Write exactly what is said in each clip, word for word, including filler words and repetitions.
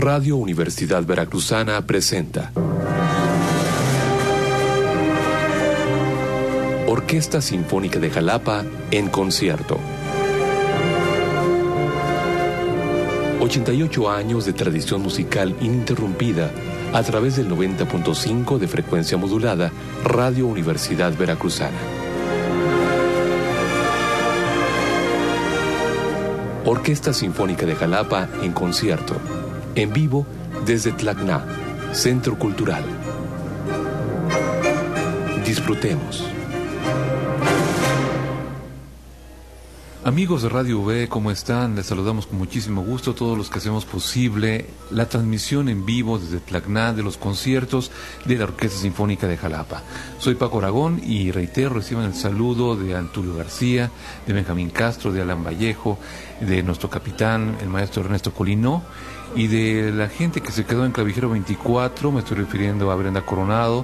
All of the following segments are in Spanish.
Radio Universidad Veracruzana presenta Orquesta Sinfónica de Jalapa en concierto. ochenta y ocho años de tradición musical ininterrumpida a través del noventa punto cinco de frecuencia modulada Radio Universidad Veracruzana. Orquesta Sinfónica de Jalapa en concierto, en vivo desde Tlacná, Centro Cultural. Disfrutemos. Amigos de Radio V, ¿cómo están? Les saludamos con muchísimo gusto a todos los que hacemos posible la transmisión en vivo desde Tlacná de los conciertos de la Orquesta Sinfónica de Jalapa. Soy Paco Aragón y reitero, reciban el saludo de Antulio García, de Benjamín Castro, de Alan Vallejo, de nuestro capitán, el maestro Ernesto Colino, y de la gente que se quedó en Clavijero veinticuatro. Me estoy refiriendo a Brenda Coronado,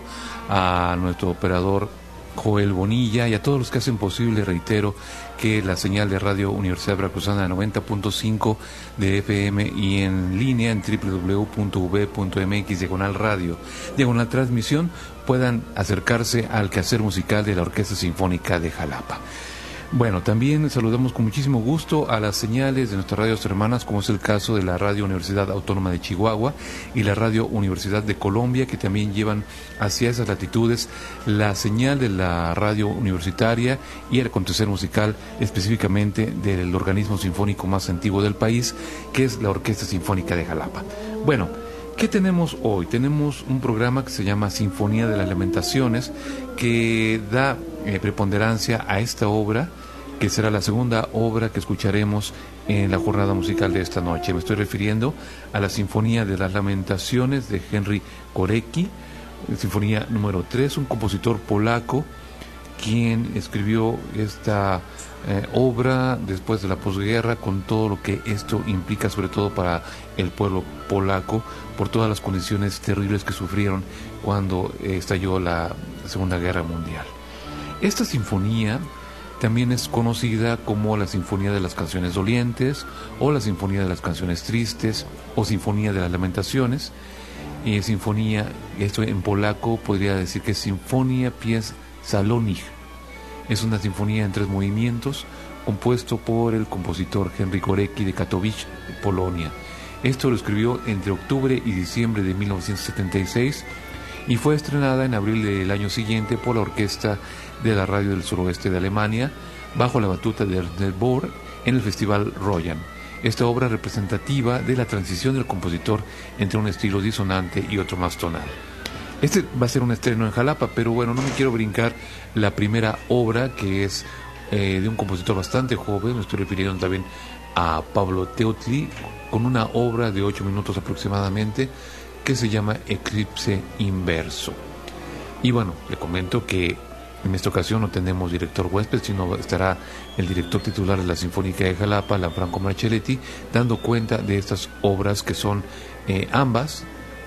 a nuestro operador Joel Bonilla y a todos los que hacen posible, reitero, que la señal de Radio Universidad Veracruzana de noventa punto cinco de F M y en línea en doble u doble u doble u punto u v punto m x diagonal radio, diagonal transmisión, puedan acercarse al quehacer musical de la Orquesta Sinfónica de Jalapa. Bueno, también saludamos con muchísimo gusto a las señales de nuestras radios hermanas, como es el caso de la Radio Universidad Autónoma de Chihuahua y la Radio Universidad de Colombia, que también llevan hacia esas latitudes la señal de la radio universitaria y el acontecer musical específicamente del organismo sinfónico más antiguo del país, que es la Orquesta Sinfónica de Jalapa. Bueno, ¿qué tenemos hoy? Tenemos un programa que se llama Sinfonía de las Lamentaciones, que da eh, preponderancia a esta obra, que será la segunda obra que escucharemos en la jornada musical de esta noche. Me estoy refiriendo a la Sinfonía de las Lamentaciones de Henryk Górecki, Sinfonía número tres, un compositor polaco, quien escribió esta eh, obra después de la posguerra, con todo lo que esto implica, sobre todo para el pueblo polaco, por todas las condiciones terribles que sufrieron cuando eh, estalló la Segunda Guerra Mundial. Esta sinfonía también es conocida como la Sinfonía de las Canciones Dolientes, o la Sinfonía de las Canciones Tristes, o Sinfonía de las Lamentaciones. Y sinfonía, esto en polaco podría decir que es Sinfonia Pies Salonych. Es una sinfonía en tres movimientos, compuesto por el compositor Henryk Górecki de Katowice, Polonia. Esto lo escribió entre octubre y diciembre de mil novecientos setenta y seis y fue estrenada en abril del año siguiente por la Orquesta de la Radio del Suroeste de Alemania, bajo la batuta de Ernst Bohr, en el Festival Royan. Esta obra representativa de la transición del compositor entre un estilo disonante y otro más tonal. Este va a ser un estreno en Jalapa, pero bueno, no me quiero brincar la primera obra, que es eh, de un compositor bastante joven. Me estoy refiriendo también a Pablo Teutli, con una obra de ocho minutos aproximadamente, que se llama Eclipse Inverso. Y bueno, le comento que en esta ocasión no tenemos director huésped, sino estará el director titular de la Sinfónica de Jalapa, Lanfranco Marcelletti, dando cuenta de estas obras que son eh, ambas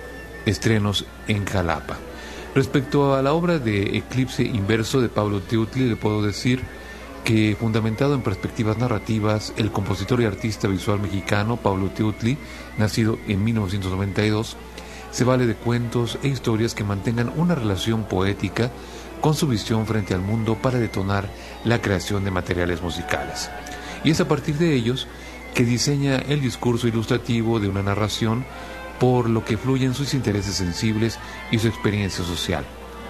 estrenos en Jalapa. Respecto a la obra de Eclipse Inverso de Pablo Teutli, le puedo decir que, fundamentado en perspectivas narrativas, el compositor y artista visual mexicano Pablo Teutli, nacido en mil novecientos noventa y dos, se vale de cuentos e historias que mantengan una relación poética con su visión frente al mundo para detonar la creación de materiales musicales. Y es a partir de ellos que diseña el discurso ilustrativo de una narración, por lo que fluyen sus intereses sensibles y su experiencia social.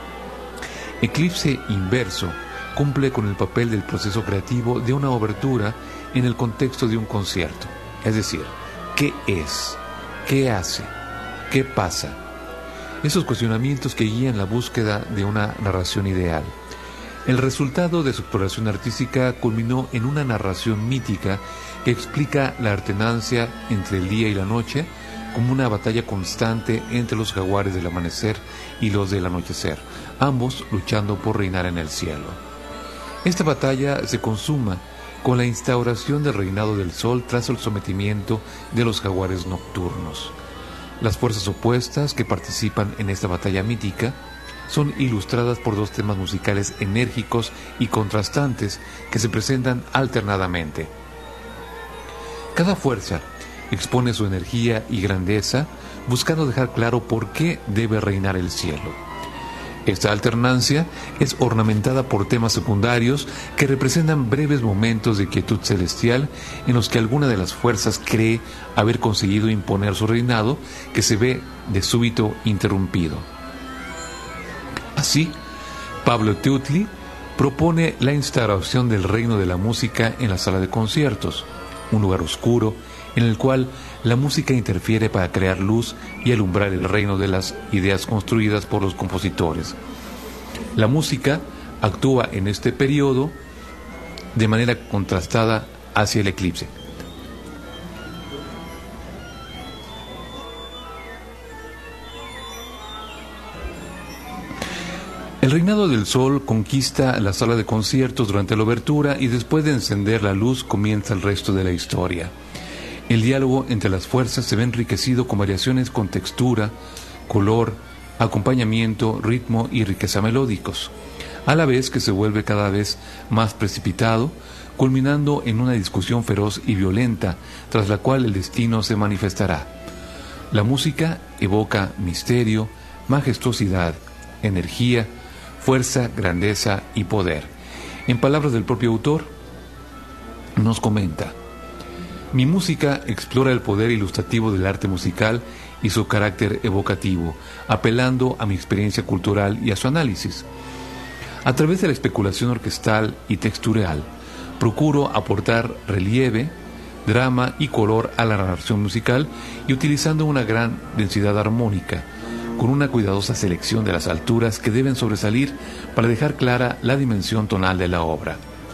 Eclipse Inverso cumple con el papel del proceso creativo de una obertura en el contexto de un concierto. Es decir, ¿qué es? ¿Qué hace? ¿Qué pasa? Esos cuestionamientos que guían la búsqueda de una narración ideal. El resultado de su exploración artística culminó en una narración mítica que explica la alternancia entre el día y la noche, como una batalla constante entre los jaguares del amanecer y los del anochecer, ambos luchando por reinar en el cielo. Esta batalla se consuma con la instauración del reinado del sol tras el sometimiento de los jaguares nocturnos. Las fuerzas opuestas que participan en esta batalla mítica son ilustradas por dos temas musicales enérgicos y contrastantes que se presentan alternadamente. Cada fuerza expone su energía y grandeza, buscando dejar claro por qué debe reinar el cielo. Esta alternancia es ornamentada por temas secundarios que representan breves momentos de quietud celestial en los que alguna de las fuerzas cree haber conseguido imponer su reinado, que se ve de súbito interrumpido. Así, Pablo Teutli propone la instauración del reino de la música en la sala de conciertos, un lugar oscuro en el cual la música interfiere para crear luz y alumbrar el reino de las ideas construidas por los compositores. La música actúa en este periodo de manera contrastada hacia el eclipse. El reinado del sol conquista la sala de conciertos durante la obertura y después de encender la luz comienza el resto de la historia. El diálogo entre las fuerzas se ve enriquecido con variaciones con textura, color, acompañamiento, ritmo y riqueza melódicos, a la vez que se vuelve cada vez más precipitado, culminando en una discusión feroz y violenta, tras la cual el destino se manifestará. La música evoca misterio, majestuosidad, energía, fuerza, grandeza y poder. En palabras del propio autor, nos comenta: mi música explora el poder ilustrativo del arte musical y su carácter evocativo, apelando a mi experiencia cultural y a su análisis. A través de la especulación orquestal y textural, procuro aportar relieve, drama y color a la narración musical y utilizando una gran densidad armónica, con una cuidadosa selección de las alturas que deben sobresalir para dejar clara la dimensión tonal de la obra.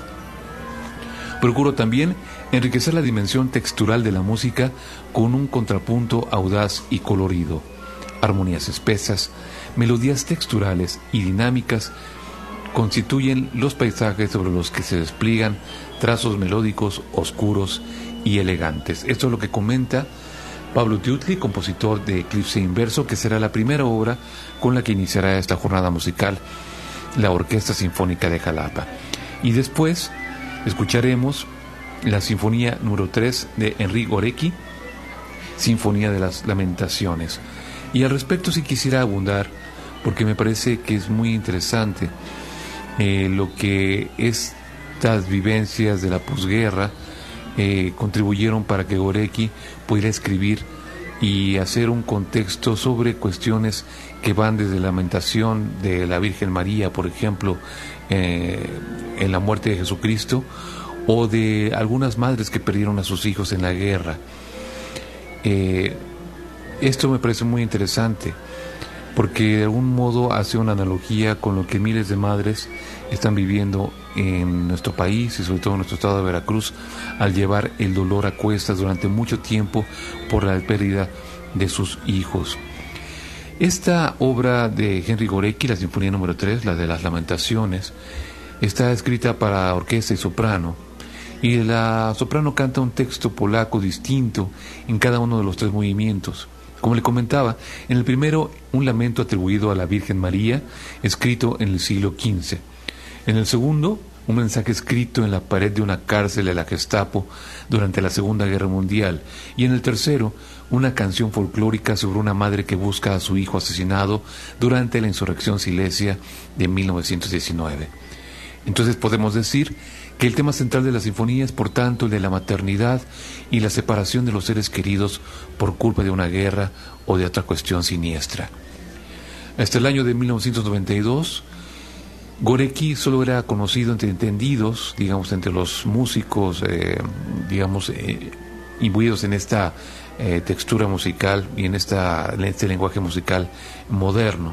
Procuro también enriquecer la dimensión textural de la música con un contrapunto audaz y colorido, armonías espesas, melodías texturales y dinámicas constituyen los paisajes sobre los que se despliegan trazos melódicos, oscuros y elegantes. Esto es lo que comenta Pablo Teutli, compositor de Eclipse Inverso, que será la primera obra con la que iniciará esta jornada musical la Orquesta Sinfónica de Jalapa. Y después escucharemos la Sinfonía número tres de Henryk Górecki, Sinfonía de las Lamentaciones. Y al respecto sí quisiera abundar, porque me parece que es muy interesante eh, lo que estas vivencias de la posguerra eh, contribuyeron para que Górecki pudiera escribir y hacer un contexto sobre cuestiones que van desde la lamentación de la Virgen María, por ejemplo, eh, en la muerte de Jesucristo, o de algunas madres que perdieron a sus hijos en la guerra. Eh, esto me parece muy interesante, porque de algún modo hace una analogía con lo que miles de madres están viviendo en nuestro país y sobre todo en nuestro estado de Veracruz, al llevar el dolor a cuestas durante mucho tiempo por la pérdida de sus hijos. Esta obra de Henryk Górecki, la Sinfonía número tres, la de las Lamentaciones, está escrita para orquesta y soprano, y la soprano canta un texto polaco distinto en cada uno de los tres movimientos. Como le comentaba, en el primero, un lamento atribuido a la Virgen María, escrito en el siglo quince. En el segundo, un mensaje escrito en la pared de una cárcel de la Gestapo durante la Segunda Guerra Mundial. Y en el tercero, una canción folclórica sobre una madre que busca a su hijo asesinado durante la insurrección silesia de mil novecientos diecinueve. Entonces podemos decir que el tema central de la sinfonía es, por tanto, el de la maternidad y la separación de los seres queridos por culpa de una guerra o de otra cuestión siniestra. Hasta el año de mil novecientos noventa y dos, Górecki solo era conocido entre entendidos, digamos, entre los músicos, eh, digamos, eh, imbuidos en esta eh, textura musical y en, esta, en este lenguaje musical moderno,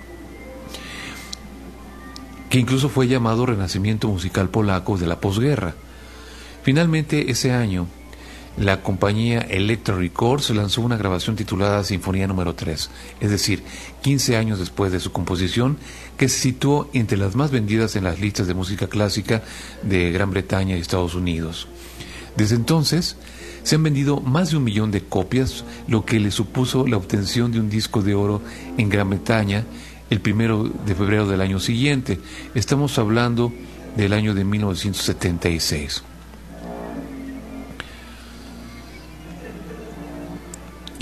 que incluso fue llamado renacimiento musical polaco de la posguerra. Finalmente, ese año, la compañía Elektra Records lanzó una grabación titulada Sinfonía número tres, es decir, quince años después de su composición, que se situó entre las más vendidas en las listas de música clásica de Gran Bretaña y Estados Unidos. Desde entonces, se han vendido más de un millón de copias, lo que le supuso la obtención de un disco de oro en Gran Bretaña el primero de febrero del año siguiente. Estamos hablando del año de mil novecientos setenta y seis.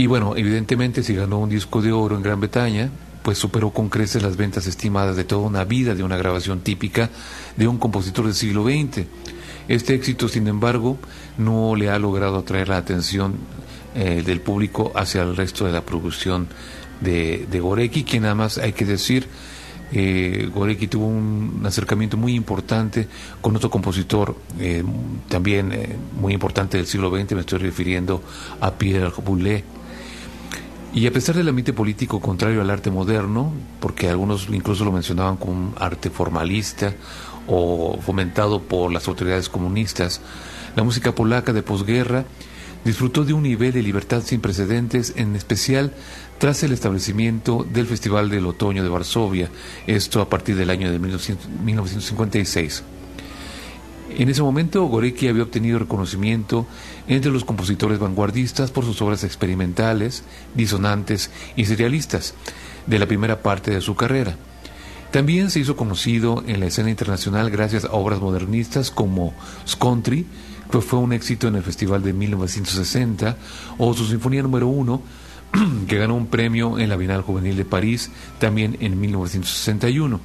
Y bueno, evidentemente si ganó un disco de oro en Gran Bretaña, pues superó con creces las ventas estimadas de toda una vida de una grabación típica de un compositor del siglo veinte. Este éxito, sin embargo, no le ha logrado atraer la atención eh, del público hacia el resto de la producción de, de Gorecki, quien además, hay que decir, eh, Gorecki tuvo un acercamiento muy importante con otro compositor eh, también eh, muy importante del siglo veinte, me estoy refiriendo a Pierre Boulez. Y a pesar del ambiente político contrario al arte moderno, porque algunos incluso lo mencionaban como un arte formalista o fomentado por las autoridades comunistas, la música polaca de posguerra disfrutó de un nivel de libertad sin precedentes, en especial tras el establecimiento del Festival del Otoño de Varsovia, esto a partir del año de mil novecientos cincuenta y seis. En ese momento, Gorecki había obtenido reconocimiento entre los compositores vanguardistas por sus obras experimentales, disonantes y serialistas de la primera parte de su carrera. También se hizo conocido en la escena internacional gracias a obras modernistas como Scontri, que fue un éxito en el Festival de mil novecientos sesenta, o su Sinfonía número uno, que ganó un premio en la Bienal Juvenil de París, también en mil novecientos sesenta y uno.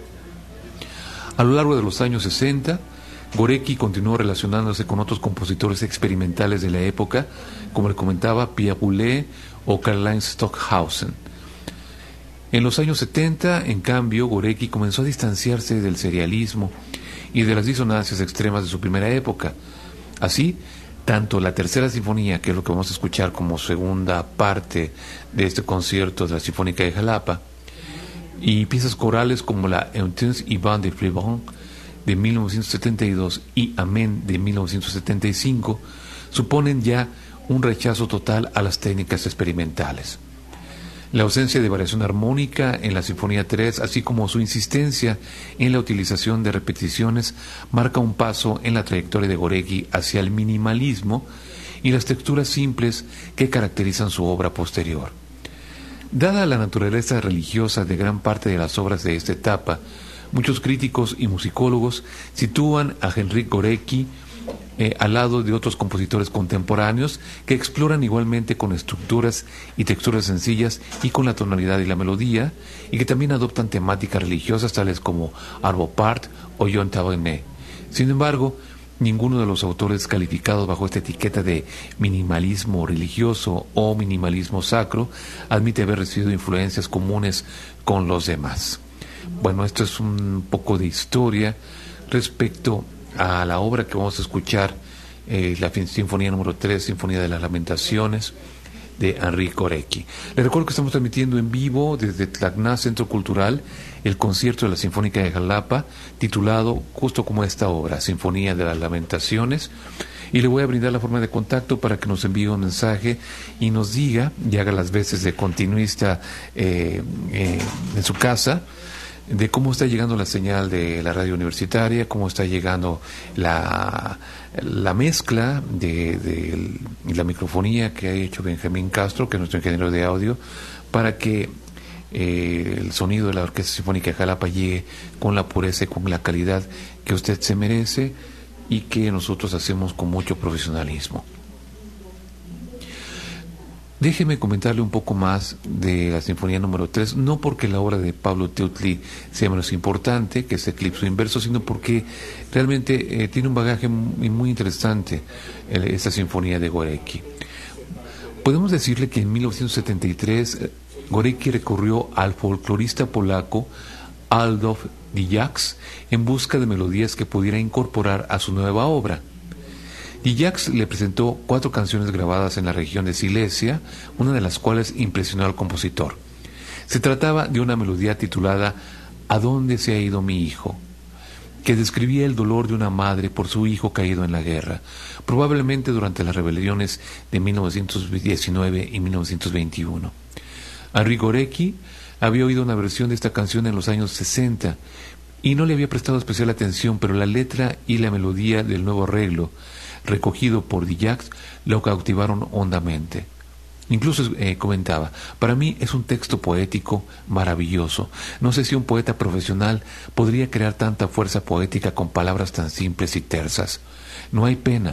A lo largo de los años sesenta, Gorecki continuó relacionándose con otros compositores experimentales de la época, como le comentaba Pierre Boulez o Karlheinz Stockhausen. En los años setenta, en cambio, Gorecki comenzó a distanciarse del serialismo y de las disonancias extremas de su primera época. Así, tanto la tercera sinfonía, que es lo que vamos a escuchar como segunda parte de este concierto de la Sinfónica de Jalapa, y piezas corales como la Euthanasie Ivan de Fleurant de mil novecientos setenta y dos y Amén de mil novecientos setenta y cinco, suponen ya un rechazo total a las técnicas experimentales. La ausencia de variación armónica en la Sinfonía tres, así como su insistencia en la utilización de repeticiones, marca un paso en la trayectoria de Gorecki hacia el minimalismo y las texturas simples que caracterizan su obra posterior. Dada la naturaleza religiosa de gran parte de las obras de esta etapa, muchos críticos y musicólogos sitúan a Henryk Gorecki eh, al lado de otros compositores contemporáneos que exploran igualmente con estructuras y texturas sencillas y con la tonalidad y la melodía, y que también adoptan temáticas religiosas tales como Arvo Pärt o John Tavener. Sin embargo, ninguno de los autores calificados bajo esta etiqueta de minimalismo religioso o minimalismo sacro admite haber recibido influencias comunes con los demás. Bueno, esto es un poco de historia respecto a la obra que vamos a escuchar, eh, la Sinfonía número tres, Sinfonía de las Lamentaciones, de Henryk Gorecki. Les recuerdo que estamos transmitiendo en vivo desde Tacna Centro Cultural el concierto de la Sinfónica de Jalapa, titulado justo como esta obra, Sinfonía de las Lamentaciones, y le voy a brindar la forma de contacto para que nos envíe un mensaje y nos diga, y haga las veces de continuista eh, eh, en su casa, de cómo está llegando la señal de la radio universitaria, cómo está llegando la, la mezcla de, de la microfonía que ha hecho Benjamín Castro, que es nuestro ingeniero de audio, para que eh, el sonido de la Orquesta Sinfónica de Jalapa llegue con la pureza y con la calidad que usted se merece y que nosotros hacemos con mucho profesionalismo. Déjeme comentarle un poco más de la Sinfonía número tres, no porque la obra de Pablo Teutli sea menos importante que ese Eclipso Inverso, sino porque realmente eh, tiene un bagaje muy, muy interesante eh, esta Sinfonía de Gorecki. Podemos decirle que en mil novecientos setenta y tres eh, Gorecki recurrió al folclorista polaco Adolf Djax en busca de melodías que pudiera incorporar a su nueva obra. Djax le presentó cuatro canciones grabadas en la región de Silesia, una de las cuales impresionó al compositor. Se trataba de una melodía titulada ¿A dónde se ha ido mi hijo?, que describía el dolor de una madre por su hijo caído en la guerra, probablemente durante las rebeliones de mil novecientos diecinueve y mil novecientos veintiuno. Henryk Gorecki había oído una versión de esta canción en los años sesenta y no le había prestado especial atención, pero la letra y la melodía del nuevo arreglo recogido por Djax lo cautivaron hondamente. Incluso eh, comentaba, para mí es un texto poético maravilloso. No sé si un poeta profesional podría crear tanta fuerza poética con palabras tan simples y tersas. No hay pena,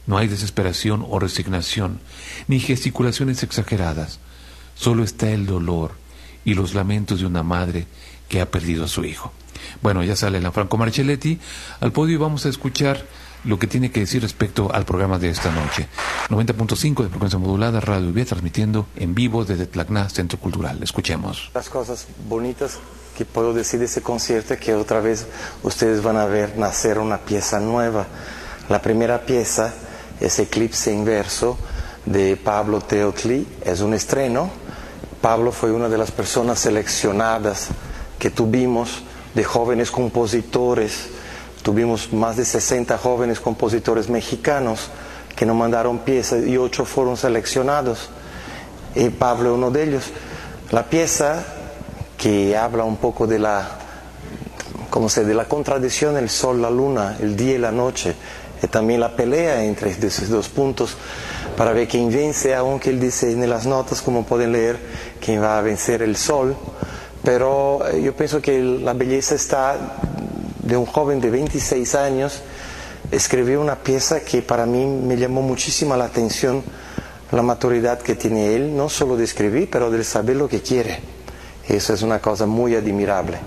No hay desesperación o resignación, ni gesticulaciones exageradas. Solo está el dolor y los lamentos de una madre que ha perdido a su hijo. Bueno, ya sale la Franco Marchelletti al podio y vamos a escuchar lo que tiene que decir respecto al programa de esta noche. noventa punto cinco de frecuencia modulada, Radio V, transmitiendo en vivo desde Tlacná, Centro Cultural. Escuchemos. Las cosas bonitas que puedo decir de ese concierto es que otra vez ustedes van a ver nacer una pieza nueva. La primera pieza es Eclipse Inverso de Pablo Teotli, es un estreno. Pablo fue una de las personas seleccionadas que tuvimos de jóvenes compositores. Tuvimos más de sesenta jóvenes compositores mexicanos que nos mandaron piezas y ocho fueron seleccionados. Y Pablo es uno de ellos. La pieza que habla un poco de la, ¿cómo se, de la contradicción, el sol, la luna, el día y la noche, y también la pelea entre esos dos puntos para ver quién vence, aunque él dice en las notas, como pueden leer, quién va a vencer el sol. Pero yo pienso que la belleza está de un joven de veintiséis años, escribió una pieza que para mí me llamó muchísimo la atención, la maturidad que tiene él, no solo de escribir, pero de saber lo que quiere. Eso es una cosa muy admirable.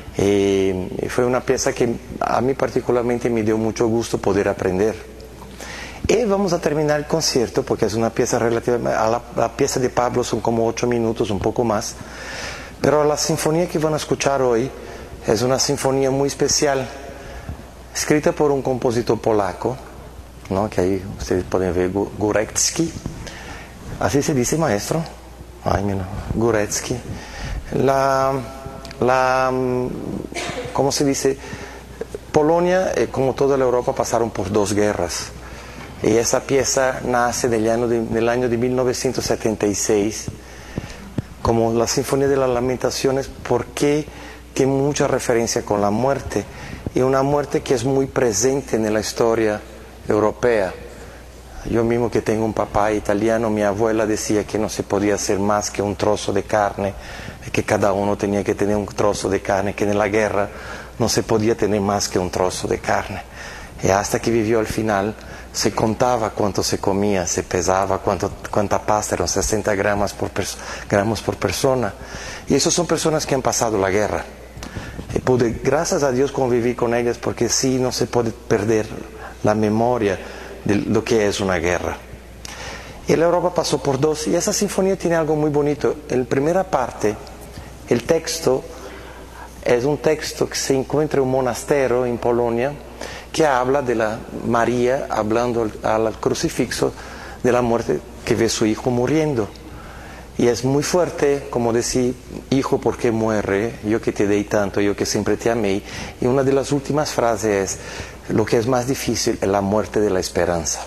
Eh, fue una pieza que a mí particularmente me dio mucho gusto poder aprender. Y vamos a terminar el concierto, porque es una pieza relativamente... A la, la pieza de Pablo son como ocho minutos, un poco más. Pero la sinfonía que van a escuchar hoy es una sinfonía muy especial, escrita por un compositor polaco, ¿no? Que ahí ustedes pueden ver, Górecki. Así se dice, maestro. Ay, mira, Górecki. La, la, ¿cómo se dice? Polonia, eh, como toda la Europa, pasaron por dos guerras. Y esa pieza nace del año de, del año de mil novecientos setenta y seis, como la Sinfonía de las Lamentaciones, porque tiene mucha referencia con la muerte, y una muerte que es muy presente en la historia europea. Yo mismo, que tengo un papá italiano, mi abuela decía que no se podía hacer más que un trozo de carne, que cada uno tenía que tener un trozo de carne, que en la guerra no se podía tener más que un trozo de carne. Y hasta que vivió al final, se contaba cuánto se comía, se pesaba, cuánto, cuánta pasta, eran sesenta gramos por, pers- gramos por persona. Y esas son personas que han pasado la guerra. Y pude, gracias a Dios, convivir con ellas, porque sí, no se puede perder la memoria de lo que es una guerra. Y la Europa pasó por dos, y esa sinfonía tiene algo muy bonito. En la primera parte, el texto es un texto que se encuentra en un monasterio en Polonia, que habla de la María hablando al, al crucifijo de la muerte, que ve a su hijo muriendo. Y es muy fuerte, como decir, hijo, ¿por qué muere? Yo que te di tanto, yo que siempre te amé. Y una de las últimas frases es, lo que es más difícil es la muerte de la esperanza.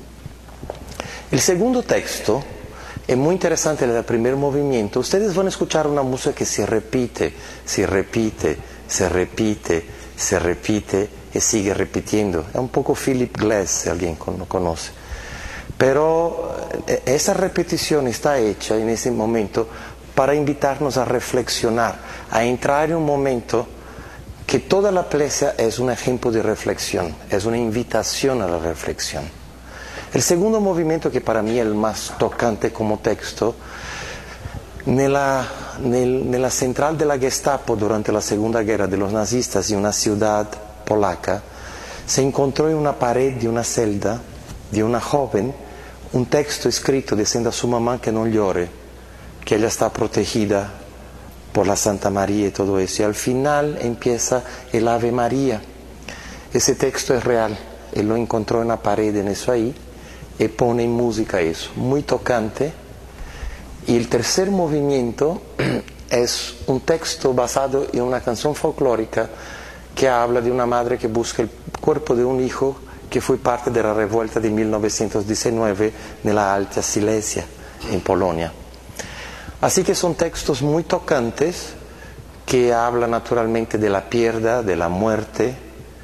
El segundo texto es muy interesante, el primer movimiento. Ustedes van a escuchar una música que se repite, se repite, se repite, se repite y sigue repitiendo. Es un poco Philip Glass, si alguien lo conoce. Pero esa repetición está hecha en ese momento para invitarnos a reflexionar, a entrar en un momento que toda la pieza es un ejemplo de reflexión, es una invitación a la reflexión. El segundo movimiento, que para mí es el más tocante como texto, nella, nel, nella central de la Gestapo durante la Segunda Guerra de los nazistas en una ciudad polaca, se encontró en una pared de una celda de una joven un texto escrito diciendo a su mamá que no llore, que ella está protegida por la Santa María y todo eso. Y al final empieza el Ave María. Ese texto es real, él lo encontró en la pared, en eso ahí, y pone en música eso, muy tocante. Y el tercer movimiento es un texto basado en una canción folclórica que habla de una madre que busca el cuerpo de un hijo que fue parte de la revuelta de mil novecientos diecinueve de la Alta Silesia en Polonia. Así que son textos muy tocantes que hablan naturalmente de la pérdida, de la muerte,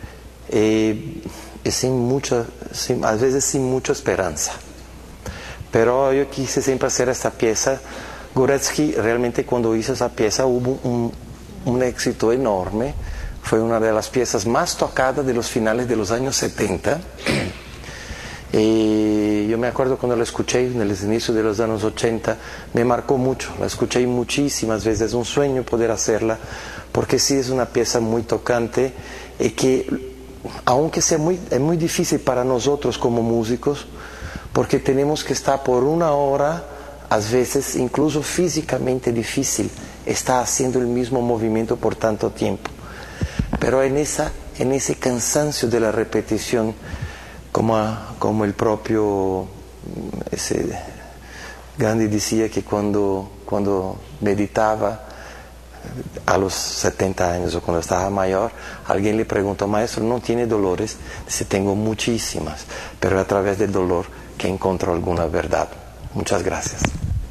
eh, y sin mucha, sin, a veces sin mucha esperanza. Pero yo quise siempre hacer esta pieza. Górecki realmente, cuando hizo esa pieza, hubo un, un éxito enorme. Fue una de las piezas más tocadas de los finales de los años setenta. Y yo me acuerdo cuando la escuché en el inicio de los años ochenta, me marcó mucho, la escuché muchísimas veces, es un sueño poder hacerla, porque sí es una pieza muy tocante y que, aunque sea muy, es muy difícil para nosotros como músicos, porque tenemos que estar por una hora, a veces incluso físicamente difícil, estar haciendo el mismo movimiento por tanto tiempo. Pero en, esa, en ese cansancio de la repetición, como, a, como el propio ese, Gandhi decía que cuando, cuando meditaba a los setenta años o cuando estaba mayor, alguien le preguntó: maestro, ¿no tiene dolores? Dice: tengo muchísimas, pero a través del dolor que encuentro alguna verdad. Muchas gracias.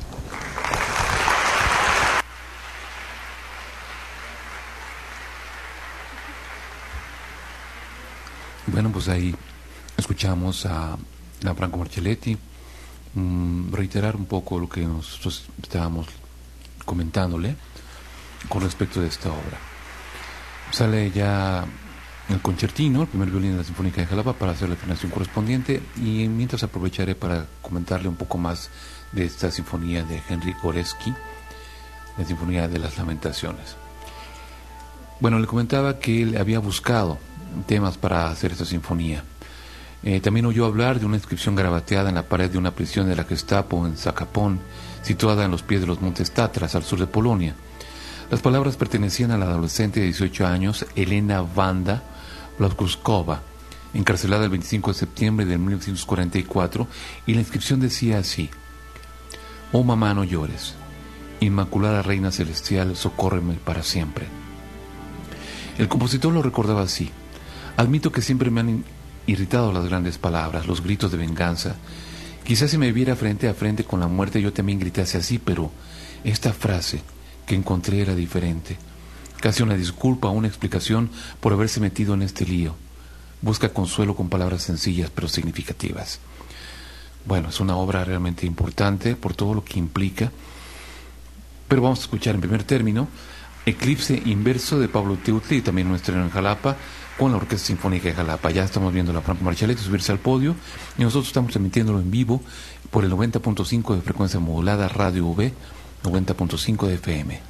Bueno, pues ahí escuchamos a Gianfranco Marcelletti um, reiterar un poco lo que nosotros estábamos comentándole con respecto de esta obra. Sale ya el concertino, el primer violín de la Sinfónica de Jalapa, para hacer la afinación correspondiente, y mientras aprovecharé para comentarle un poco más de esta sinfonía de Henryk Górecki, la Sinfonía de las Lamentaciones. Bueno, le comentaba que él había buscado temas para hacer esta sinfonía. Eh, también oyó hablar de una inscripción garabateada en la pared de una prisión de la Gestapo en Zacapón, situada en los pies de los montes Tatras, al sur de Polonia. Las palabras pertenecían a la adolescente de dieciocho años, Elena Wanda Blazkowska, encarcelada el veinticinco de septiembre de mil novecientos cuarenta y cuatro, y la inscripción decía así: oh mamá, no llores, Inmaculada Reina Celestial, socórreme para siempre. El compositor lo recordaba así: admito que siempre me han irritado las grandes palabras, los gritos de venganza. Quizás si me viera frente a frente con la muerte yo también gritase así, pero esta frase que encontré era diferente. Casi una disculpa, una explicación por haberse metido en este lío. Busca consuelo con palabras sencillas pero significativas. Bueno, es una obra realmente importante por todo lo que implica, pero vamos a escuchar en primer término Eclipse Inverso de Pablo Teutli, y también un estreno en Jalapa con la Orquesta Sinfónica de Jalapa. Ya estamos viendo a Gianfranco Marcelletti subirse al podio, y nosotros estamos emitiéndolo en vivo por el noventa punto cinco de frecuencia modulada Radio V, noventa punto cinco de F M.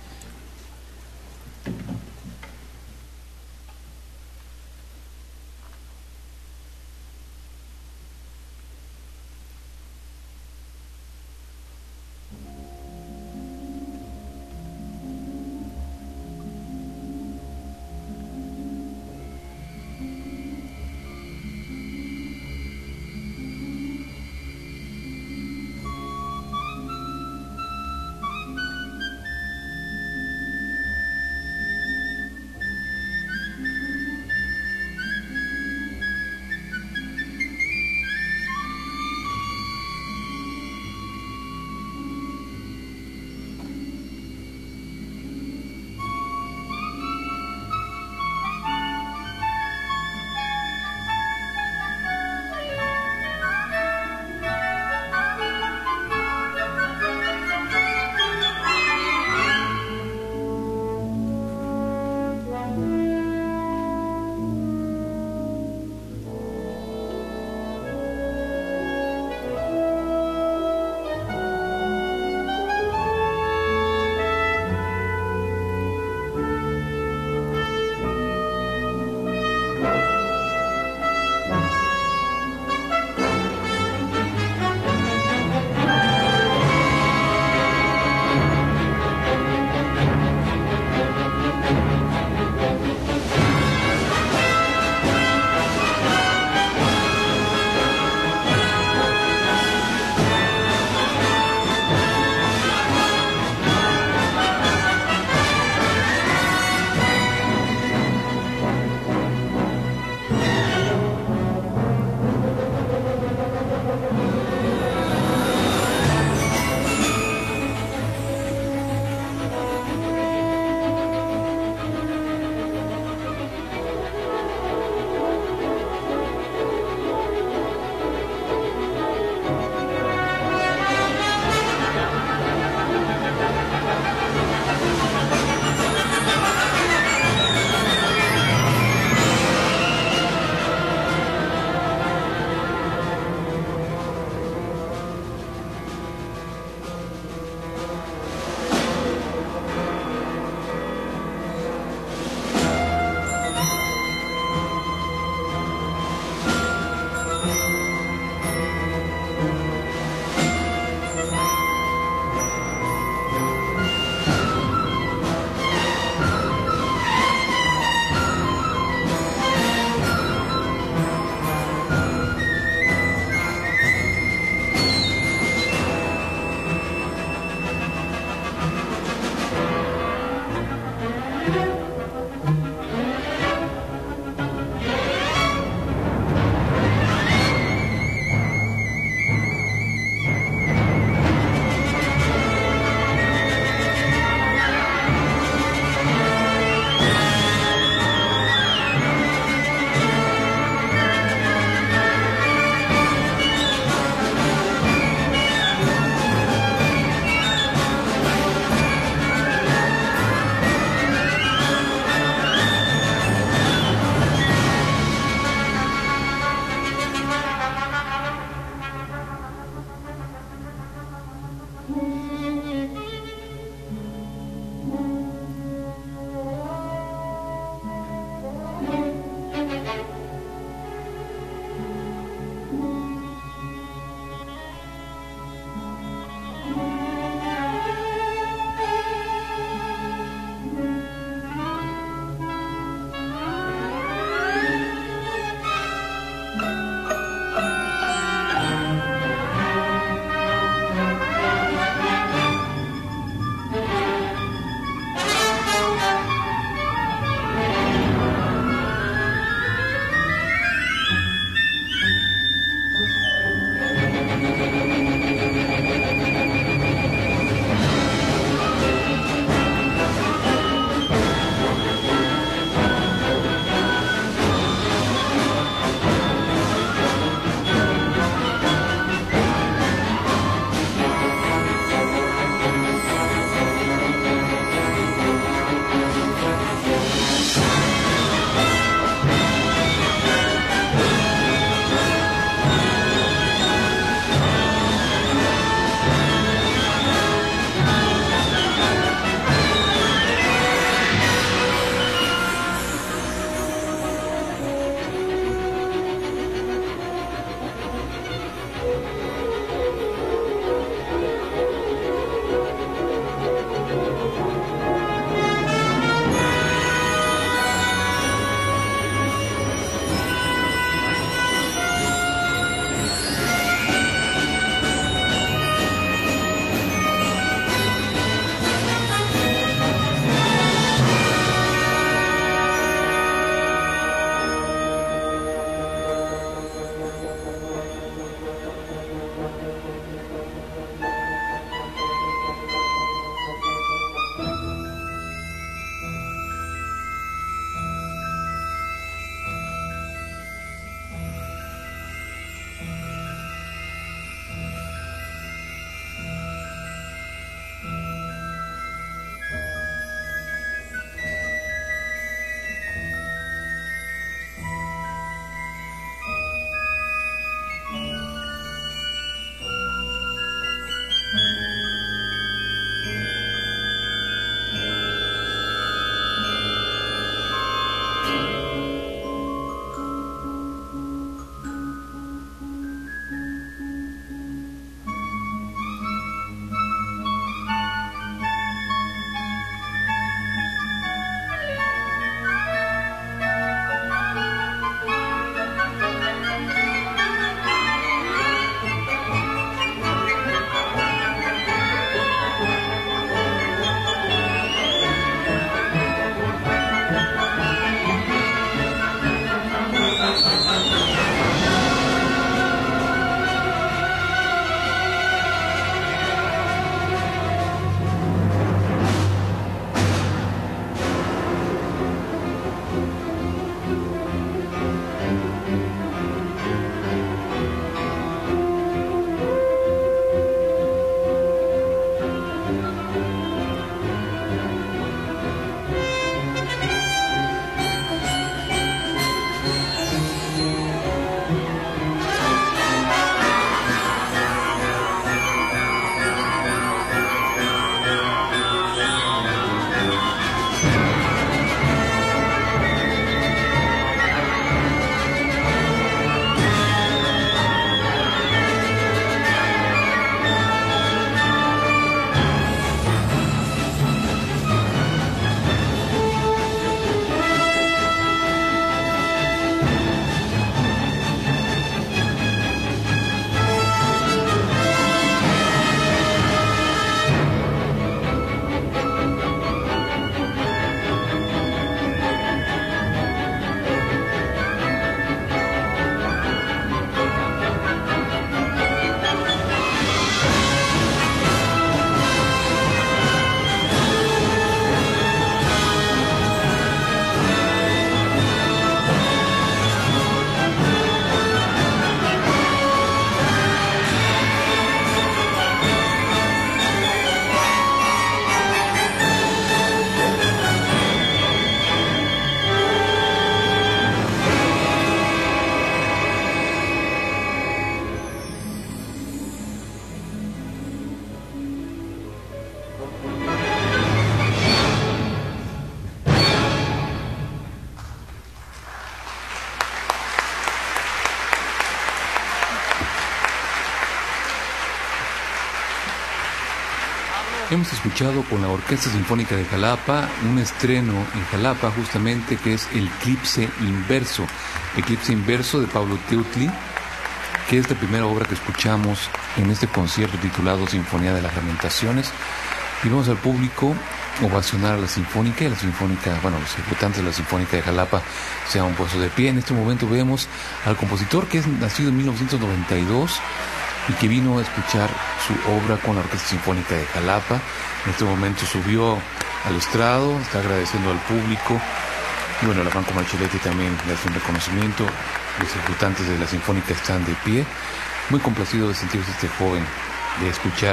Hemos escuchado con la Orquesta Sinfónica de Jalapa un estreno en Jalapa justamente que es el Eclipse Inverso. Eclipse Inverso de Pablo Teutli, que es la primera obra que escuchamos en este concierto titulado Sinfonía de las Lamentaciones. Y vamos al público ovacionar a la Sinfónica y la Sinfónica, bueno, los ejecutantes de la Sinfónica de Jalapa se han puesto de pie. En este momento vemos al compositor que es nacido en mil novecientos noventa y dos y que vino a escuchar su obra con la Orquesta Sinfónica de Jalapa. En este momento subió al estrado, está agradeciendo al público. Y bueno, la Franco Marcelletti también le hace un reconocimiento. Los ejecutantes de la Sinfónica están de pie. Muy complacido de sentirse este joven, de escuchar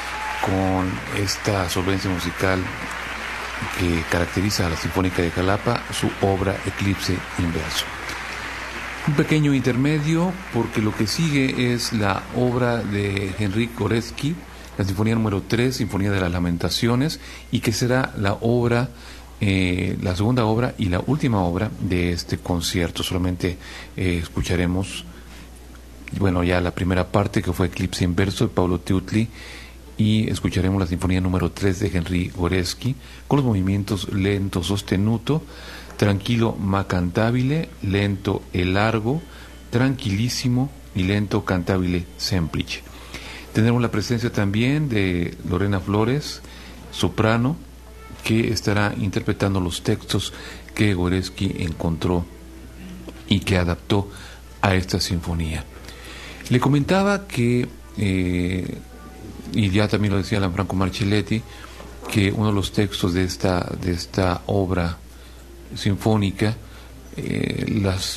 con esta solvencia musical que caracteriza a la Sinfónica de Jalapa su obra Eclipse Inverso. Un pequeño intermedio porque lo que sigue es la obra de Henryk Górecki, la Sinfonía número tres, Sinfonía de las Lamentaciones, y que será la obra, eh, la segunda obra y la última obra de este concierto. Solamente eh, escucharemos, bueno, ya la primera parte que fue Eclipse Inverso de Pablo Teutli, y escucharemos la Sinfonía número tres de Henryk Górecki con los movimientos lento sostenuto, tranquilo ma cantabile, lento e largo, tranquilísimo y lento cantabile semplice. Tendremos la presencia también de Lorena Flores, soprano, que estará interpretando los textos que Górecki encontró y que adaptó a esta sinfonía. Le comentaba que, eh, y ya también lo decía Lanfranco Marcelletti, que uno de los textos de esta, de esta obra sinfónica eh, las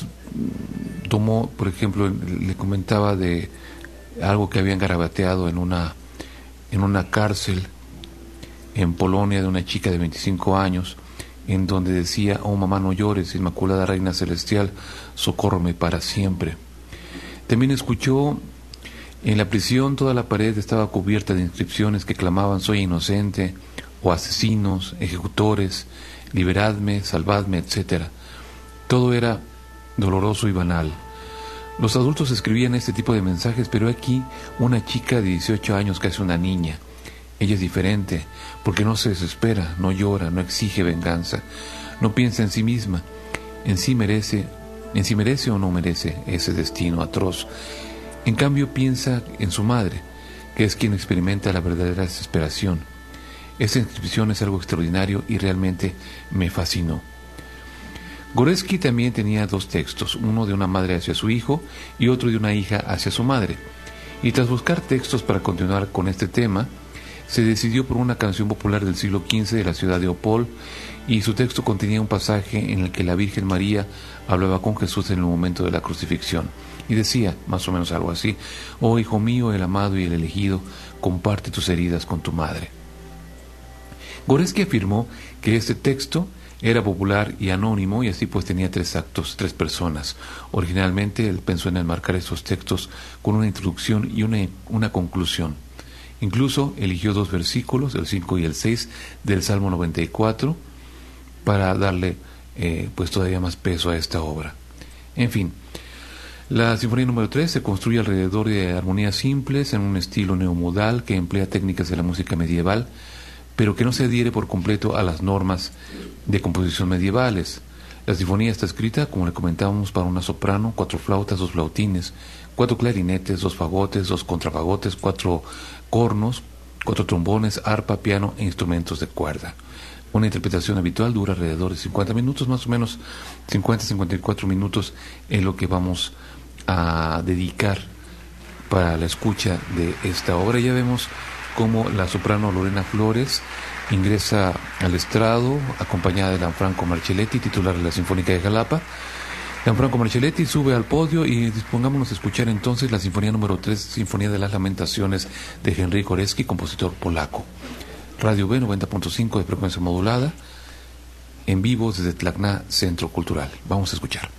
tomó, por ejemplo, le comentaba de algo que habían garabateado en una en una cárcel en Polonia de una chica de veinticinco años, en donde decía: oh mamá, no llores, Inmaculada Reina Celestial, socórrome para siempre. También escuchó: en la prisión toda la pared estaba cubierta de inscripciones que clamaban: soy inocente, o asesinos, ejecutores, liberadme, salvadme, etcétera. Todo era doloroso y banal. Los adultos escribían este tipo de mensajes, pero aquí una chica de dieciocho años que hace una niña. Ella es diferente, porque no se desespera, no llora, no exige venganza, no piensa en sí misma, en sí merece, en sí merece o no merece ese destino atroz. En cambio piensa en su madre, que es quien experimenta la verdadera desesperación. Esa inscripción es algo extraordinario y realmente me fascinó. Górecki también tenía dos textos, uno de una madre hacia su hijo y otro de una hija hacia su madre. Y tras buscar textos para continuar con este tema, se decidió por una canción popular del siglo quince de la ciudad de Opol, y su texto contenía un pasaje en el que la Virgen María hablaba con Jesús en el momento de la crucifixión. Y decía, más o menos algo así: oh hijo mío, el amado y el elegido, comparte tus heridas con tu madre. Górecki afirmó que este texto era popular y anónimo, y así pues tenía tres actos, tres personas. Originalmente él pensó en enmarcar estos textos con una introducción y una, una conclusión. Incluso eligió dos versículos, el cinco y el seis, del Salmo noventa y cuatro, para darle eh, pues todavía más peso a esta obra. En fin, la Sinfonía número tres se construye alrededor de armonías simples en un estilo neomodal que emplea técnicas de la música medieval, pero que no se adhiere por completo a las normas de composición medievales. La sinfonía está escrita, como le comentábamos, para una soprano, cuatro flautas, dos flautines, cuatro clarinetes, dos fagotes, dos contrafagotes, cuatro cornos, cuatro trombones, arpa, piano e instrumentos de cuerda. Una interpretación habitual dura alrededor de cincuenta minutos, más o menos cincuenta a cincuenta y cuatro minutos en lo que vamos a dedicar para la escucha de esta obra. Ya vemos cómo la soprano Lorena Flores ingresa al estrado acompañada de Lanfranco Marcelletti, titular de la Sinfónica de Jalapa. Lanfranco Marcelletti sube al podio y dispongámonos a escuchar entonces la Sinfonía número tres, Sinfonía de las Lamentaciones de Henryk Górecki, compositor polaco. Radio B noventa punto cinco de frecuencia modulada, en vivo desde Tlacna, Centro Cultural. Vamos a escuchar.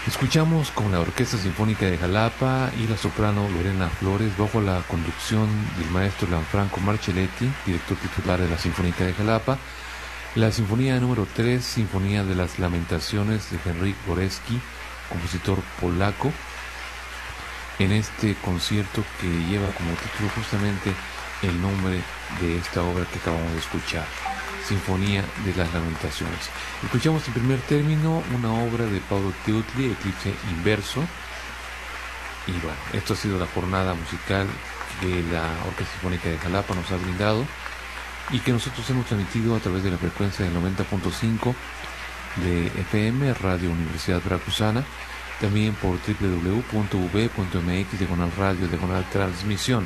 Escuchamos con la Orquesta Sinfónica de Jalapa y la soprano Lorena Flores bajo la conducción del maestro Lanfranco Marcelletti, director titular de la Sinfónica de Jalapa, la Sinfonía número tres, Sinfonía de las Lamentaciones de Henryk Górecki, compositor polaco, en este concierto que lleva como título justamente el nombre de esta obra que acabamos de escuchar, Sinfonía de las Lamentaciones. Escuchamos en primer término una obra de Pablo Teutli, Eclipse Inverso. Y bueno, esto ha sido la jornada musical que la Orquesta Sinfónica de Jalapa nos ha brindado y que nosotros hemos transmitido a través de la frecuencia del noventa punto cinco de F M, Radio Universidad Veracruzana, también por doble u doble u doble u punto u v punto m x, diagonal radio, diagonal transmisión.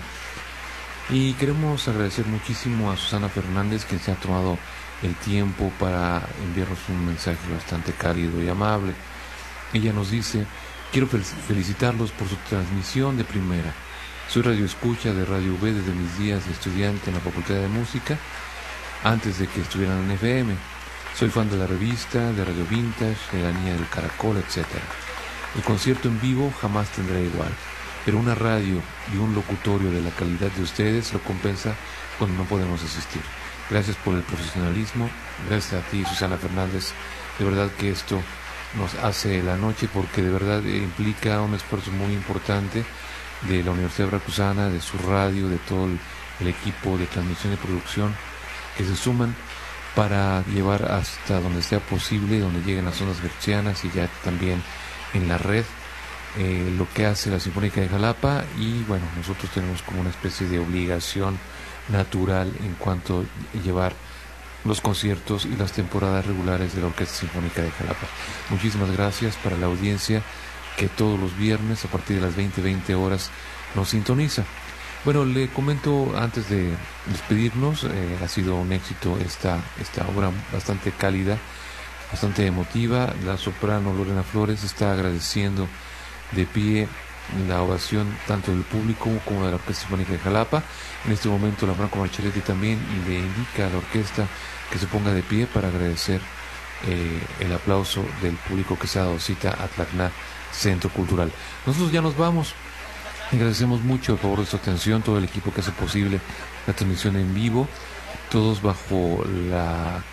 Y queremos agradecer muchísimo a Susana Fernández, quien se ha tomado el tiempo para enviarnos un mensaje bastante cálido y amable. Ella nos dice: quiero felicitarlos por su transmisión de primera. Soy radioescucha de Radio V desde mis días de estudiante en la Facultad de Música, antes de que estuvieran en F M. Soy fan de la revista, de Radio Vintage, de La Niña del Caracol, etcétera. El concierto en vivo jamás tendrá igual, pero una radio y un locutorio de la calidad de ustedes lo compensa cuando no podemos asistir. Gracias por el profesionalismo, gracias a ti, Susana Fernández. De verdad que esto nos hace la noche, porque de verdad implica un esfuerzo muy importante de la Universidad Veracruzana, de su radio, de todo el, el equipo de transmisión y producción que se suman para llevar hasta donde sea posible, donde lleguen las ondas hertzianas y ya también en la red, eh, lo que hace la Sinfónica de Jalapa. Y bueno, nosotros tenemos como una especie de obligación natural en cuanto a llevar los conciertos y las temporadas regulares de la Orquesta Sinfónica de Jalapa. Muchísimas gracias para la audiencia que todos los viernes a partir de las veinte, veinte horas nos sintoniza. Bueno, le comento antes de despedirnos, eh, ha sido un éxito esta, esta obra bastante cálida, bastante emotiva. La soprano Lorena Flores está agradeciendo de pie la ovación tanto del público como de la Orquesta Sinfónica de Jalapa. En este momento Lanfranco Marcelletti también le indica a la orquesta que se ponga de pie para agradecer eh, el aplauso del público que se ha dado cita a Tlacna Centro Cultural. Nosotros ya nos vamos. Agradecemos mucho a favor de su atención, todo el equipo que hace posible la transmisión en vivo, todos bajo la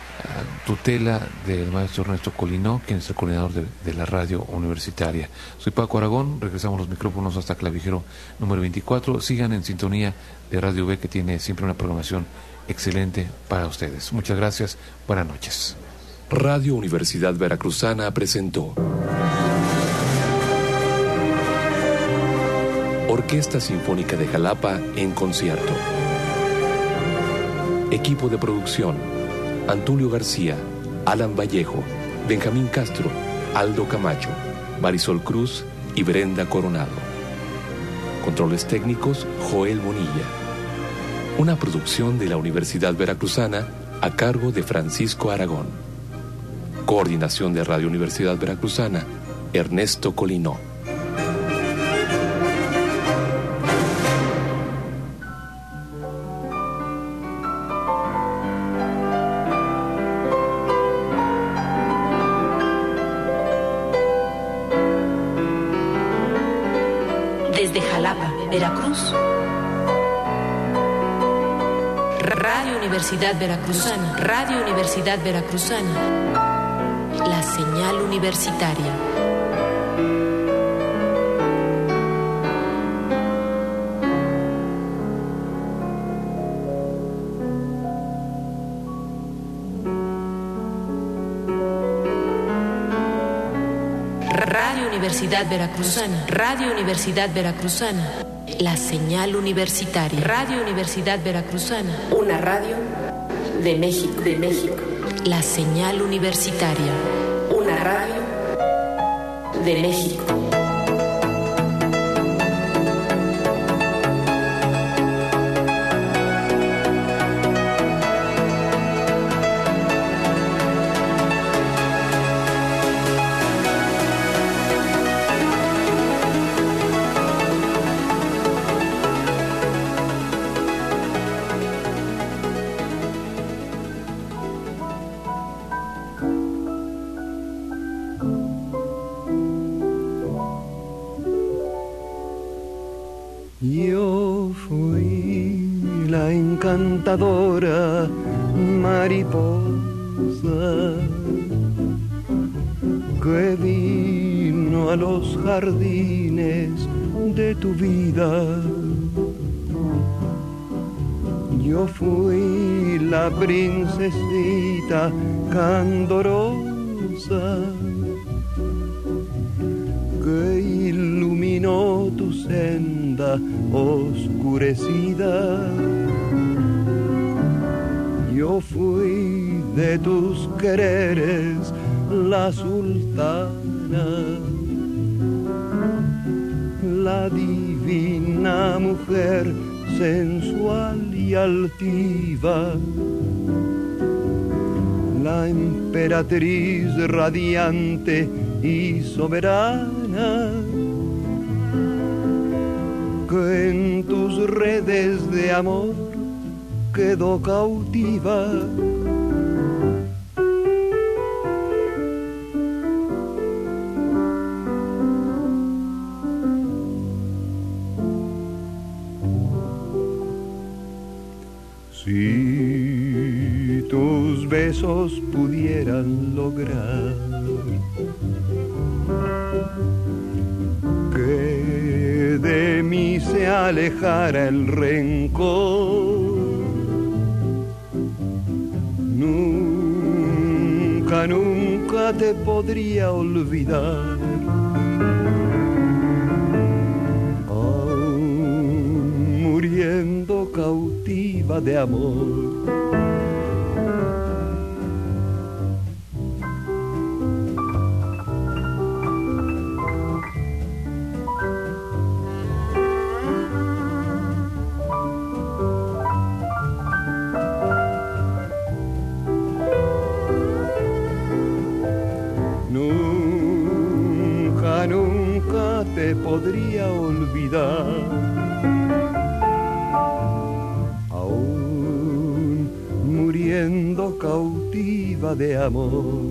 tutela del maestro Ernesto Colinó, quien es el coordinador de, de la radio universitaria. Soy Paco Aragón, regresamos los micrófonos hasta Clavijero número veinticuatro. Sigan en sintonía de Radio V, que tiene siempre una programación excelente para ustedes. Muchas gracias, buenas noches. Radio Universidad Veracruzana presentó Orquesta Sinfónica de Jalapa en concierto. Equipo de producción: Antulio García, Alan Vallejo, Benjamín Castro, Aldo Camacho, Marisol Cruz y Brenda Coronado. Controles técnicos: Joel Bonilla. Una producción de la Universidad Veracruzana a cargo de Francisco Aragón. Coordinación de Radio Universidad Veracruzana, Ernesto Colinó. Desde Jalapa, Veracruz, Radio Universidad Veracruzana, Radio Universidad Veracruzana, la señal universitaria. Radio Universidad Veracruzana, Radio Universidad Veracruzana, la señal universitaria. Radio Universidad Veracruzana, una radio de México, de México. La señal universitaria, una radio de México. encantadora mariposa que vino a los jardines de tu vida. Yo fui la princesita candorosa que iluminó tu senda oscurecida. Yo fui de tus quereres la sultana, la divina mujer sensual y altiva, la emperatriz radiante y soberana, que en tus redes de amor quedó cautiva. Si tus besos pudieran lograr que de mí se alejara el rencor, nunca, nunca te podría olvidar. Aún muriendo cautiva de amor. Nunca, nunca te podría olvidar. Aún muriendo cautiva de amor.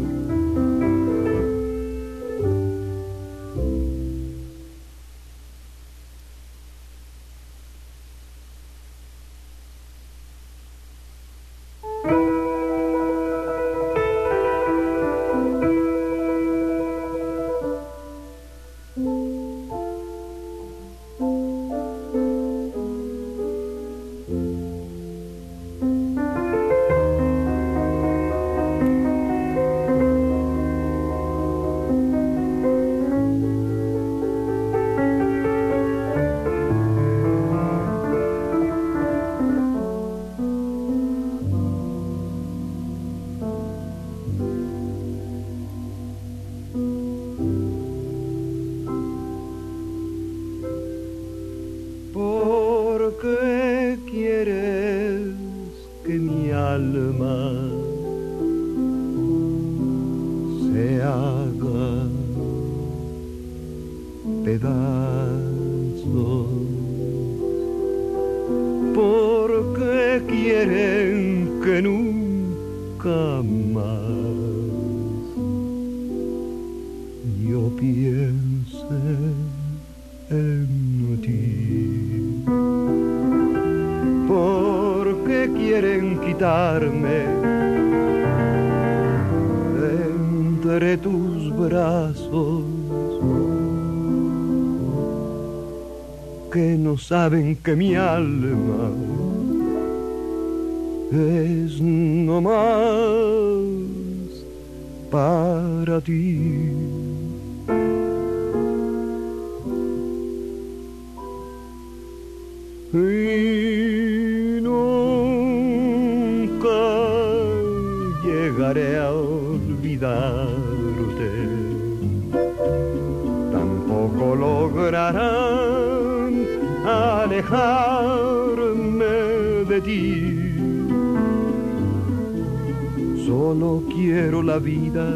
Entre tus brazos que no saben que mi alma es no más para ti. Y nunca llegaré a olvidarte, tampoco lograrán alejarme de ti. Solo quiero la vida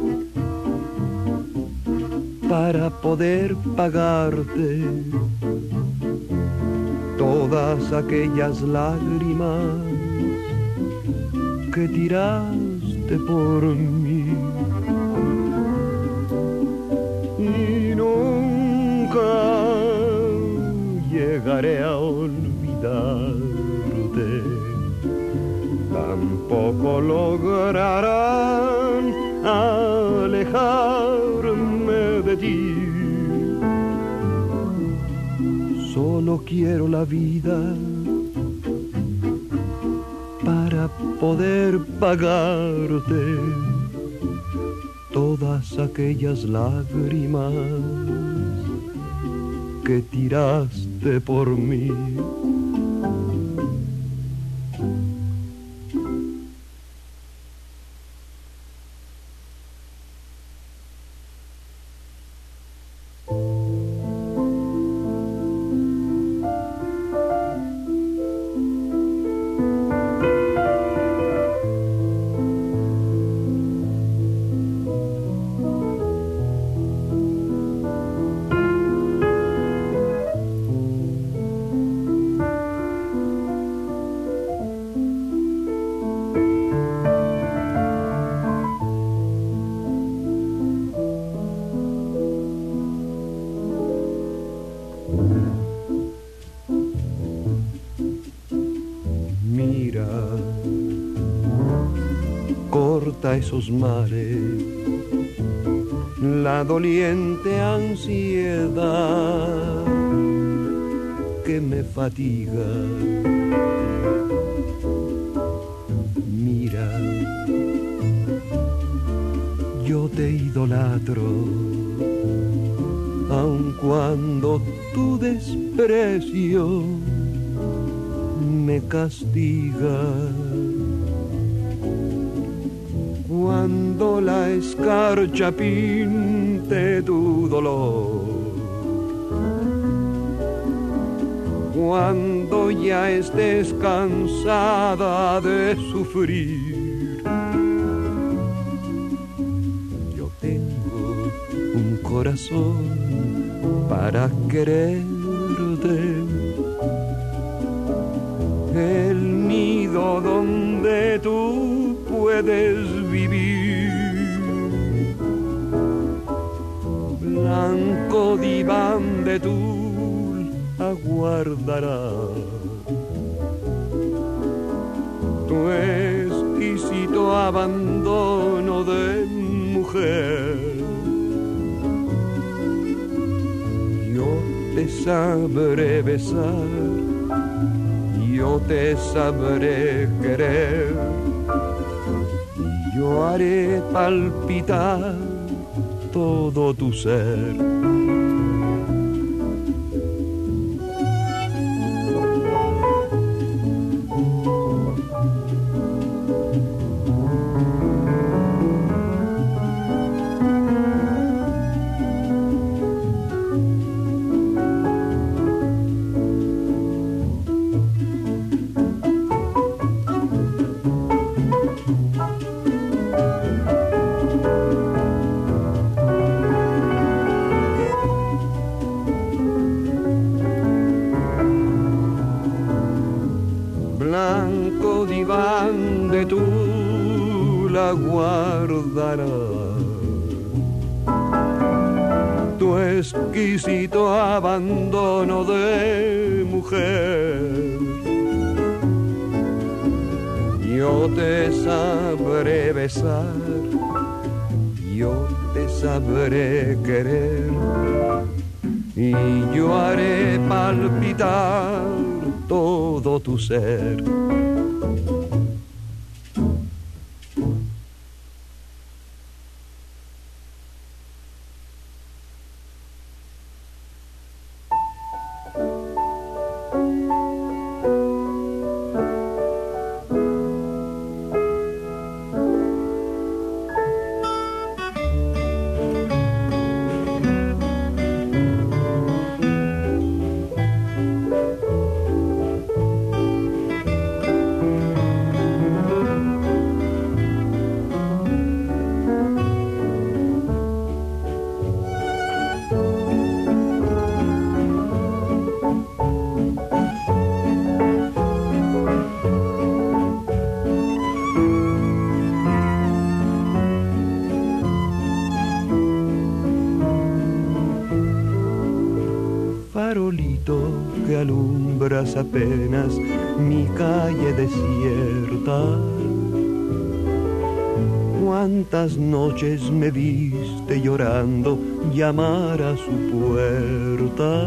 para poder pagarte todas aquellas lágrimas que tiraste por mí. Y nunca llegaré a olvidarte, tampoco lograrán alejarme de ti. Solo quiero la vida para poder pagarte todas aquellas lágrimas que tiraste por mí. Esos mares, la doliente ansiedad que me fatiga. Mira, yo te idolatro, aun cuando tu desprecio me castiga. Cuando la escarcha pinte tu dolor, cuando ya estés cansada de sufrir, yo tengo un corazón para quererte, el nido donde tú puedes vivir, blanco diván de tul aguardará tu exquisito abandono de mujer. Yo te sabré besar, yo te sabré querer, yo haré palpitar todo tu ser. Tu exquisito abandono de mujer, yo te sabré besar, yo te sabré querer, y yo haré palpitar todo tu ser. Que alumbras apenas mi calle desierta, cuántas noches me viste llorando llamar a su puerta,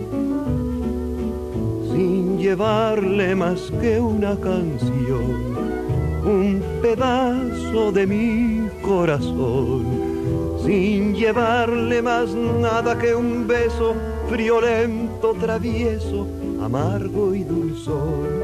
sin llevarle más que una canción, un pedazo de mi corazón, sin llevarle más nada que un beso friolento, travieso, amargo y dulzón.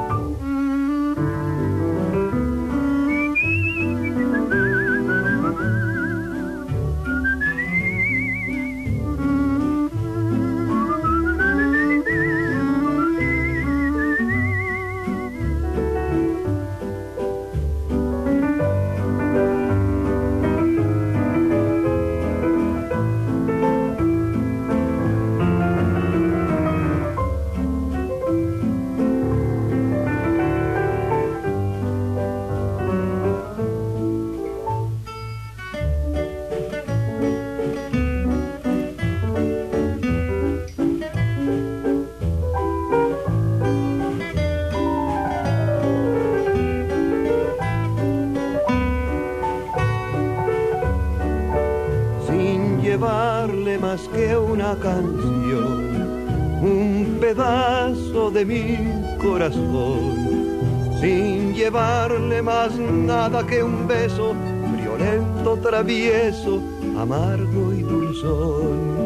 Más que una canción, un pedazo de mi corazón, sin llevarle más nada que un beso friolento, travieso, amargo y dulzón.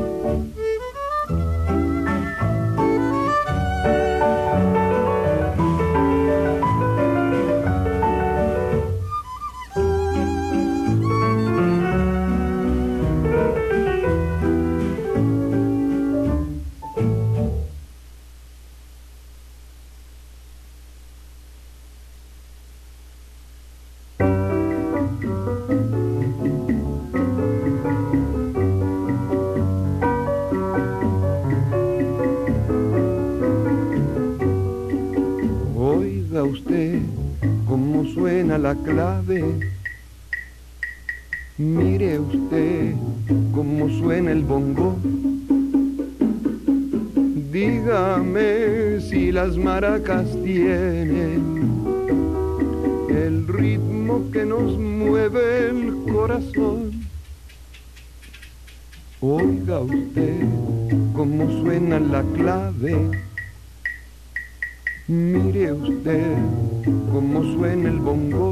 La clave, mire usted cómo suena el bongo, dígame si las maracas tienen el ritmo que nos mueve el corazón. Oiga usted cómo suena la clave, mire usted cómo suena el bongo,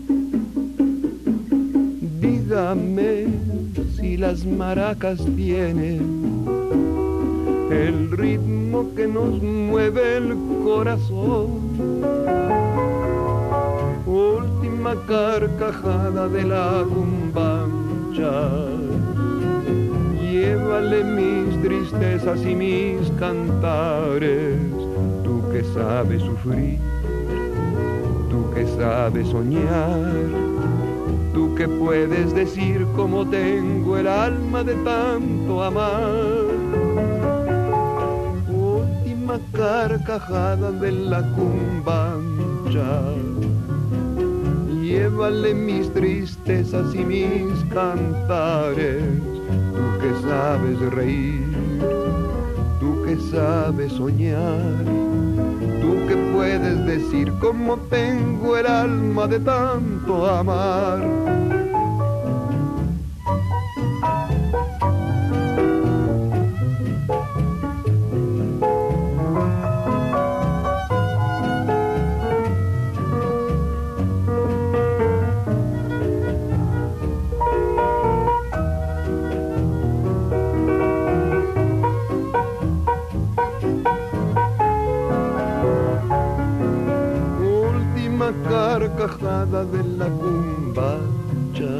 dígame si las maracas tienen el ritmo que nos mueve el corazón. Última carcajada de la cumbancha, llévale mis tristezas y mis cantares, tú que sabes sufrir, tú que sabes soñar, tú que puedes decir cómo tengo el alma de tanto amar. Última carcajada de la cumbancha, llévale mis tristezas y mis cantares, tú que sabes reír, tú que sabes soñar, tú que puedes decir cómo tengo el alma de tanto amar. Carcajada de la cumbancha,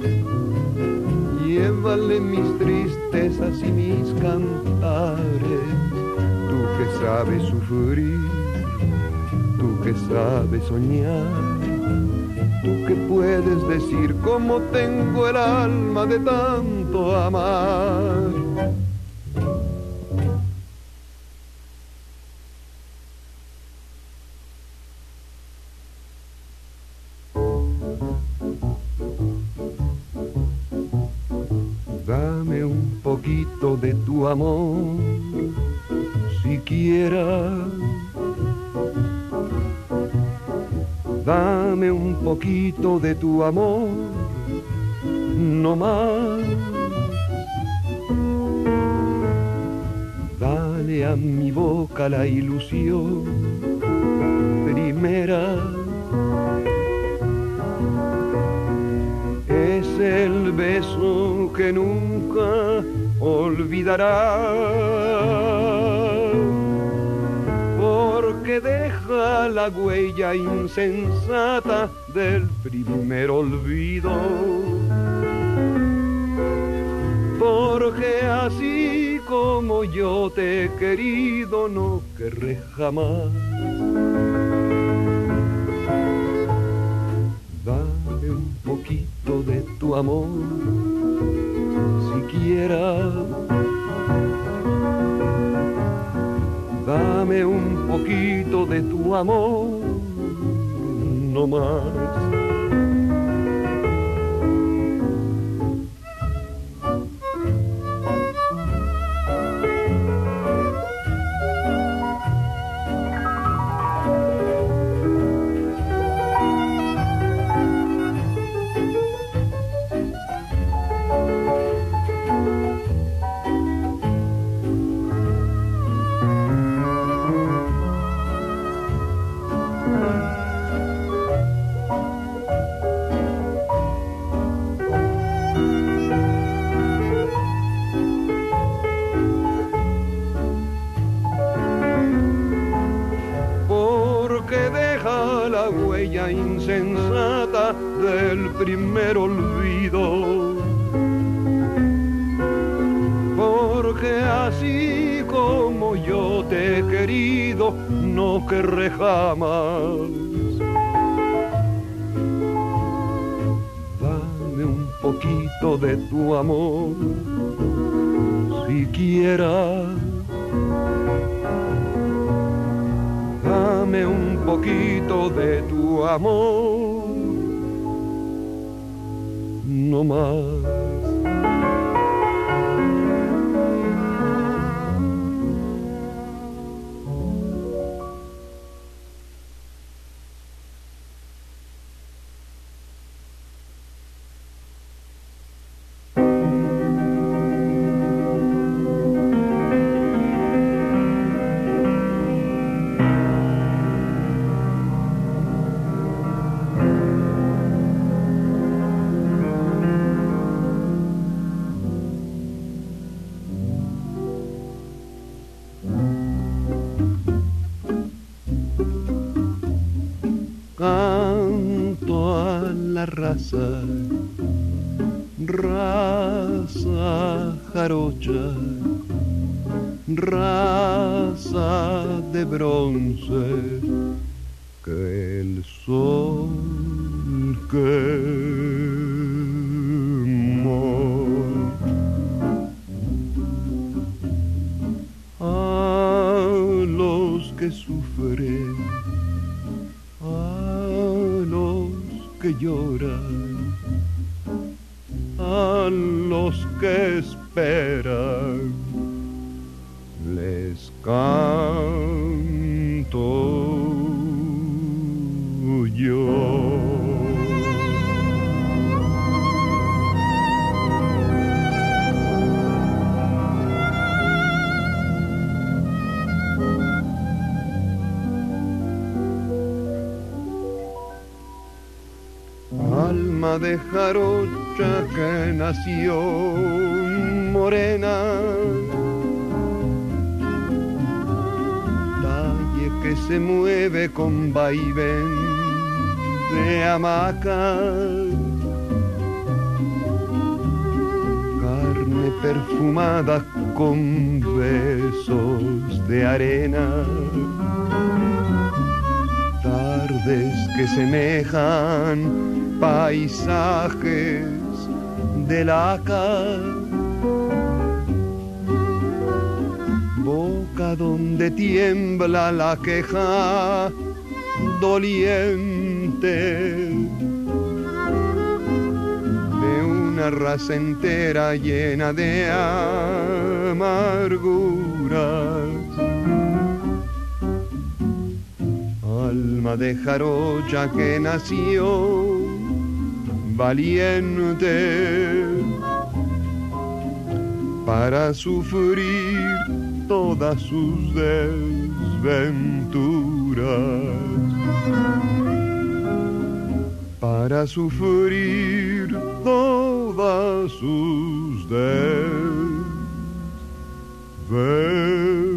llévale mis tristezas y mis cantares, tú que sabes sufrir, tú que sabes soñar, tú que puedes decir cómo tengo el alma de tanto amar. Dame un poquito de tu amor, siquiera. Dame un poquito de tu amor, no más. Dale a mi boca la ilusión primera. Es el beso que nunca olvidará, porque deja la huella insensata del primer olvido. Porque así como yo te he querido, no querré jamás. Dame un poquito de tu amor, siquiera. Dame un poquito de tu amor, no más. Insensata del primer olvido, porque así como yo te he querido, no querré jamás. Dame un poquito de tu amor, siquiera. Dame un poquito de tu amor, no más. Raza, raza jarocha, raza de bronce, que el sol quemó. A los que sufren, que lloran, a los que esperan, les canto yo. Alma de jarocha que nació morena, talle que se mueve con vaivén de hamaca, carne perfumada con besos de arena, tardes que semejan paisajes de laca, boca donde tiembla la queja doliente de una raza entera llena de amarguras. alma de jarocha que nació valiente para sufrir todas sus desventuras, para sufrir todas sus desventuras.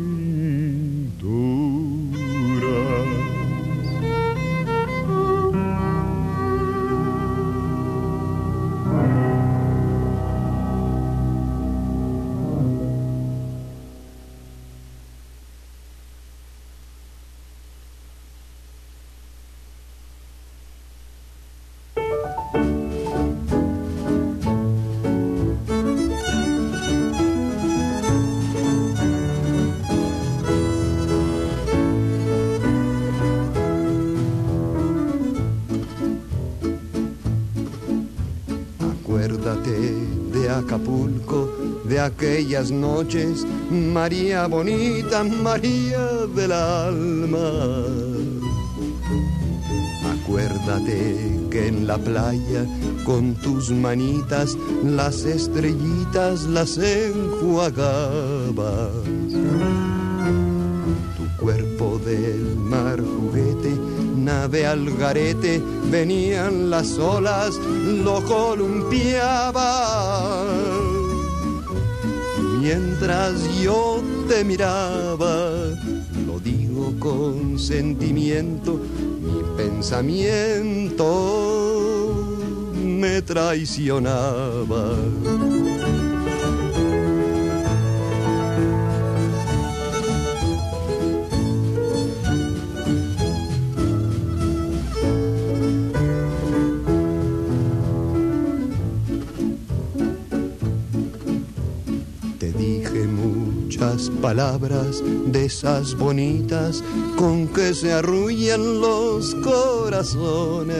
De Acapulco, de aquellas noches, María bonita, María del alma. Acuérdate que en la playa, con tus manitas, las estrellitas las enjuagabas. Tu cuerpo del mar juguete, nave al garete, venían las olas, lo columpiaba. Mientras yo te miraba, lo digo con sentimiento, mi pensamiento me traicionaba. Palabras de esas bonitas con que se arrullan los corazones,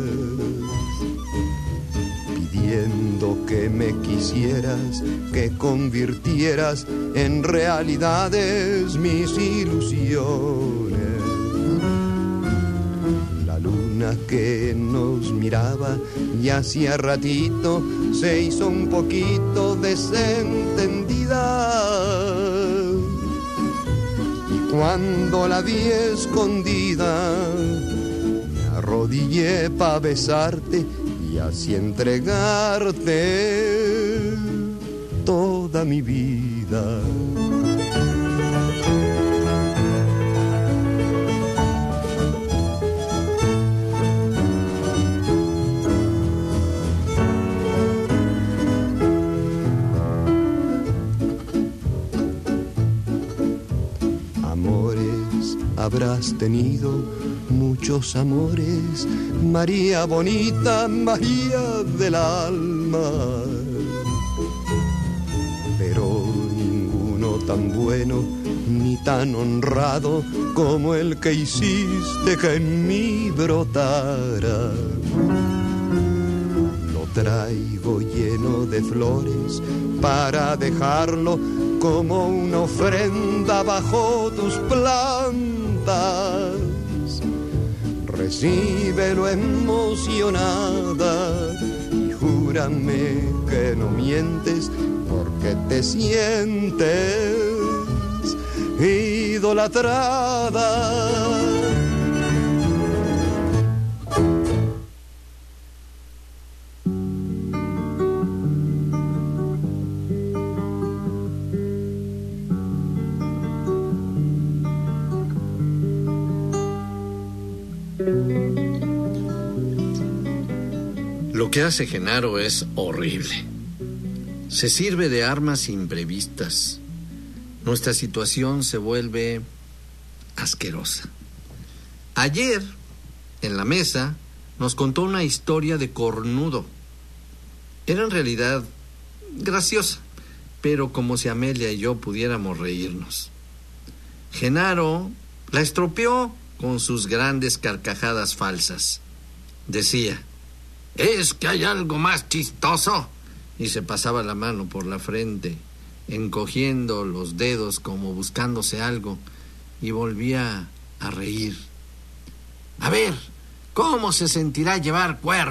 pidiendo que me quisieras, que convirtieras en realidades mis ilusiones. La luna que nos miraba y hacía ratito se hizo un poquito desentendida. Cuando la vi escondida, me arrodillé pa' besarte y así entregarte toda mi vida. Habrás tenido muchos amores, María bonita, María del alma, pero ninguno tan bueno ni tan honrado como el que hiciste que en mí brotara. Lo traigo lleno de flores para dejarlo como una ofrenda bajo tus plantas. Recíbelo emocionada y júrame que no mientes, porque te sientes idolatrada. Lo que hace Genaro es horrible. Se sirve de armas imprevistas. Nuestra situación se vuelve asquerosa. Ayer, en la mesa, nos contó una historia de cornudo. Era en realidad graciosa, pero como si Amelia y yo pudiéramos reírnos. Genaro la estropeó con sus grandes carcajadas falsas. Decía: ¿es que hay algo más chistoso? Y se pasaba la mano por la frente, encogiendo los dedos como buscándose algo, y volvía a reír A ver, ¿cómo se sentirá llevar cuernos?